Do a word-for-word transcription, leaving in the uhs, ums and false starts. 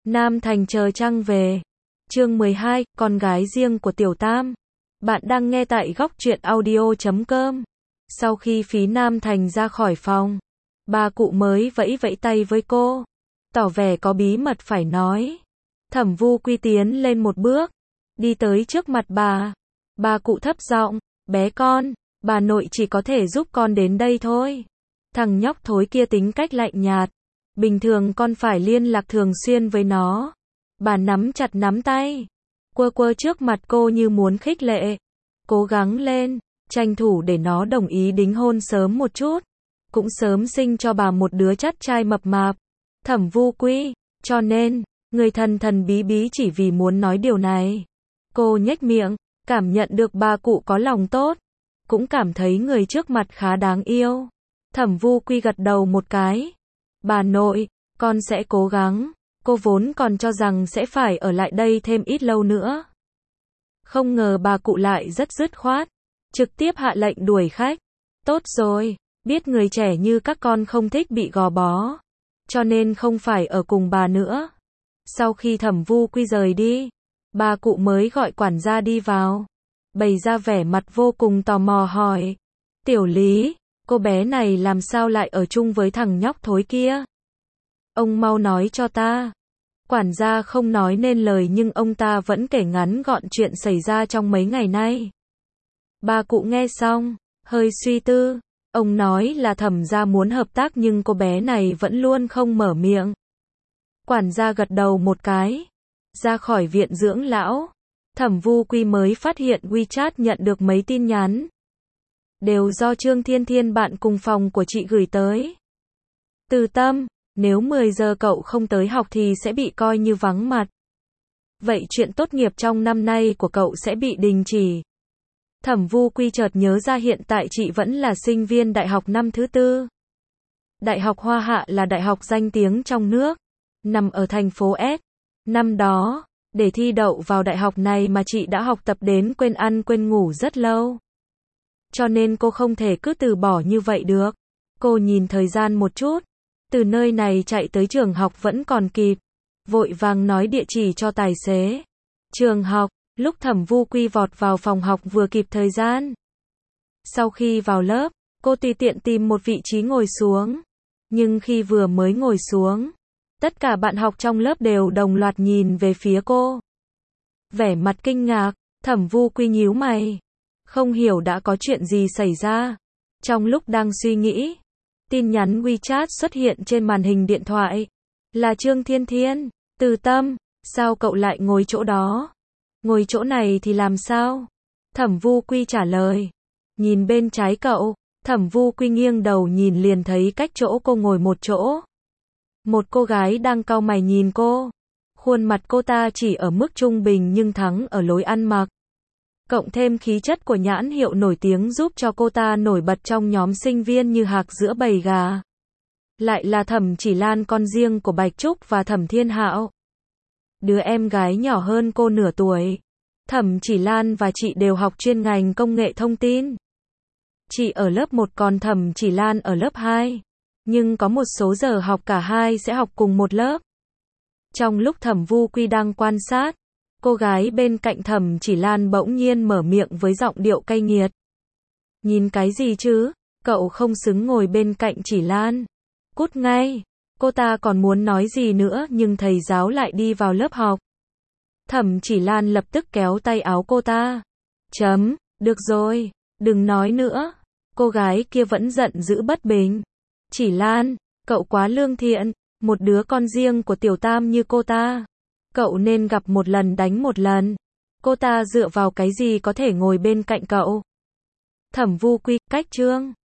Nam Thành chờ trăng về. Chương mười hai, con gái riêng của Tiểu Tam. Bạn đang nghe tại góc truyện audio chấm com. Sau khi Phí Nam Thành ra khỏi phòng, bà cụ mới vẫy vẫy tay với cô, tỏ vẻ có bí mật phải nói. Thẩm Vu Quy tiến lên một bước, đi tới trước mặt bà. Bà cụ thấp giọng, bé con, bà nội chỉ có thể giúp con đến đây thôi. Thằng nhóc thối kia tính cách lạnh nhạt, bình thường con phải liên lạc thường xuyên với nó. Bà nắm chặt nắm tay, quơ quơ trước mặt cô như muốn khích lệ. Cố gắng lên, tranh thủ để nó đồng ý đính hôn sớm một chút, cũng sớm sinh cho bà một đứa chắt trai mập mạp. Thẩm Vu Quy, cho nên, người thần thần bí bí chỉ vì muốn nói điều này. Cô nhếch miệng, cảm nhận được bà cụ có lòng tốt, cũng cảm thấy người trước mặt khá đáng yêu. Thẩm Vu Quy gật đầu một cái. Bà nội, con sẽ cố gắng. Cô vốn còn cho rằng sẽ phải ở lại đây thêm ít lâu nữa. Không ngờ bà cụ lại rất dứt khoát, trực tiếp hạ lệnh đuổi khách. Tốt rồi, biết người trẻ như các con không thích bị gò bó, cho nên không phải ở cùng bà nữa. Sau khi Thẩm Vu Quy rời đi, bà cụ mới gọi quản gia đi vào, bày ra vẻ mặt vô cùng tò mò hỏi. Tiểu Lý, cô bé này làm sao lại ở chung với thằng nhóc thối kia? Ông mau nói cho ta. Quản gia không nói nên lời nhưng ông ta vẫn kể ngắn gọn chuyện xảy ra trong mấy ngày nay. Bà cụ nghe xong, hơi suy tư. Ông nói là Thẩm gia muốn hợp tác nhưng cô bé này vẫn luôn không mở miệng. Quản gia gật đầu một cái. Ra khỏi viện dưỡng lão, Thẩm Vu Quy mới phát hiện WeChat nhận được mấy tin nhắn. Đều do Trương Thiên Thiên bạn cùng phòng của chị gửi tới. Từ Tâm, nếu mười giờ cậu không tới học thì sẽ bị coi như vắng mặt. Vậy chuyện tốt nghiệp trong năm nay của cậu sẽ bị đình chỉ. Thẩm Vu Quy chợt nhớ ra hiện tại chị vẫn là sinh viên đại học năm thứ tư. Đại học Hoa Hạ là đại học danh tiếng trong nước, nằm ở thành phố S. Năm đó, để thi đậu vào đại học này mà chị đã học tập đến quên ăn quên ngủ rất lâu. Cho nên cô không thể cứ từ bỏ như vậy được. Cô nhìn thời gian một chút, từ nơi này chạy tới trường học vẫn còn kịp. Vội vàng nói địa chỉ cho tài xế. Trường học, lúc Thẩm Vu Quy vọt vào phòng học vừa kịp thời gian. Sau khi vào lớp, cô tùy tiện tìm một vị trí ngồi xuống. Nhưng khi vừa mới ngồi xuống, tất cả bạn học trong lớp đều đồng loạt nhìn về phía cô. Vẻ mặt kinh ngạc, Thẩm Vu Quy nhíu mày. Không hiểu đã có chuyện gì xảy ra. Trong lúc đang suy nghĩ, tin nhắn WeChat xuất hiện trên màn hình điện thoại. Là Trương Thiên Thiên. Từ Tâm, sao cậu lại ngồi chỗ đó? Ngồi chỗ này thì làm sao? Thẩm Vu Quy trả lời. Nhìn bên trái cậu. Thẩm Vu Quy nghiêng đầu nhìn liền thấy cách chỗ cô ngồi một chỗ. Một cô gái đang cau mày nhìn cô. Khuôn mặt cô ta chỉ ở mức trung bình nhưng thắng ở lối ăn mặc. Cộng thêm khí chất của nhãn hiệu nổi tiếng giúp cho cô ta nổi bật trong nhóm sinh viên như hạc giữa bầy gà. Lại là Thẩm Chỉ Lan, con riêng của Bạch Trúc và Thẩm Thiên Hạo. Đứa em gái nhỏ hơn cô nửa tuổi. Thẩm Chỉ Lan và chị đều học chuyên ngành công nghệ thông tin. Chị ở lớp một còn Thẩm Chỉ Lan ở lớp hai. Nhưng có một số giờ học cả hai sẽ học cùng một lớp. Trong lúc Thẩm Vu Quy đang quan sát, cô gái bên cạnh Thẩm Chỉ Lan bỗng nhiên mở miệng với giọng điệu cay nghiệt. Nhìn cái gì chứ, cậu không xứng ngồi bên cạnh Chỉ Lan. Cút ngay. Cô ta còn muốn nói gì nữa nhưng thầy giáo lại đi vào lớp học. Thẩm Chỉ Lan lập tức kéo tay áo cô ta. Chấm, được rồi, đừng nói nữa. Cô gái kia vẫn giận dữ bất bình. Chỉ Lan, cậu quá lương thiện, một đứa con riêng của Tiểu Tam như cô ta. Cậu nên gặp một lần đánh một lần. Cô ta dựa vào cái gì có thể ngồi bên cạnh cậu? Thẩm Vu Quy, cách Trương